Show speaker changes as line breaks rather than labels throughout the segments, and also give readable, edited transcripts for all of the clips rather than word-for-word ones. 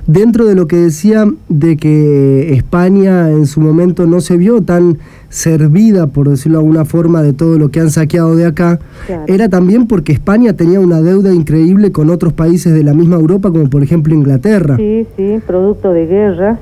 Dentro de lo que decía de que España en su momento no se vio tan servida, por decirlo de alguna forma, de todo lo que han saqueado de acá, claro, era también porque España tenía una deuda increíble con otros países de la misma Europa, como por ejemplo Inglaterra.
Sí, producto de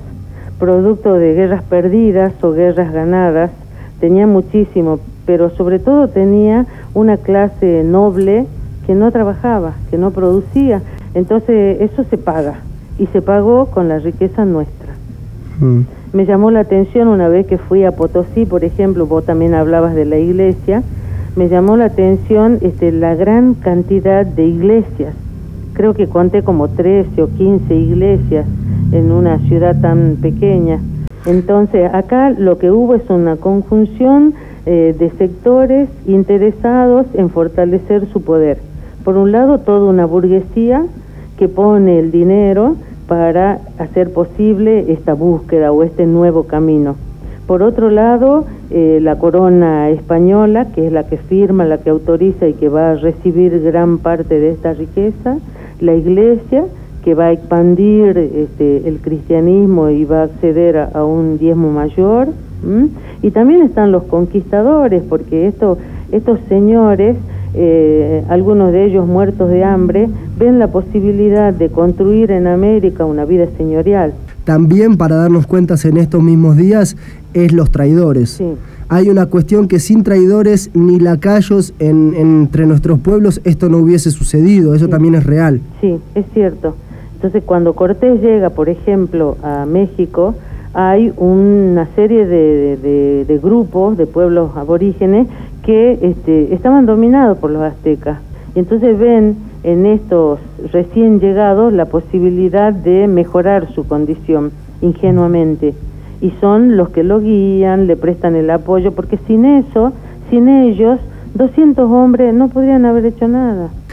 guerras perdidas o guerras ganadas, tenía muchísimo, pero sobre todo tenía una clase noble que no trabajaba, que no producía, entonces eso se paga. Y se pagó con la riqueza nuestra. Me llamó la atención una vez que fui a Potosí, por ejemplo, vos también hablabas de la iglesia, me llamó la atención la gran cantidad de iglesias. Creo que conté como 13 o 15 iglesias en una ciudad tan pequeña. Entonces, acá lo que hubo es una conjunción de sectores interesados en fortalecer su poder. Por un lado, toda una burguesía que pone el dinero para hacer posible esta búsqueda o este nuevo camino. Por otro lado, la corona española, que es la que firma, la que autoriza y que va a recibir gran parte de esta riqueza, la iglesia, que va a expandir el cristianismo y va a acceder a un diezmo mayor, y también están los conquistadores, porque estos señores, algunos de ellos muertos de hambre, ven la posibilidad de construir en América una vida señorial.
También, para darnos cuenta en estos mismos días, es los traidores.
Sí.
Hay una cuestión que sin traidores ni lacayos entre nuestros pueblos esto no hubiese sucedido, eso también es real.
Sí, es cierto. Entonces, cuando Cortés llega, por ejemplo, a México, hay una serie de grupos, de pueblos aborígenes, que estaban dominados por los aztecas. Y entonces ven en estos recién llegados la posibilidad de mejorar su condición, ingenuamente. Y son los que lo guían, le prestan el apoyo, porque sin ellos, 200 hombres no podrían haber hecho nada.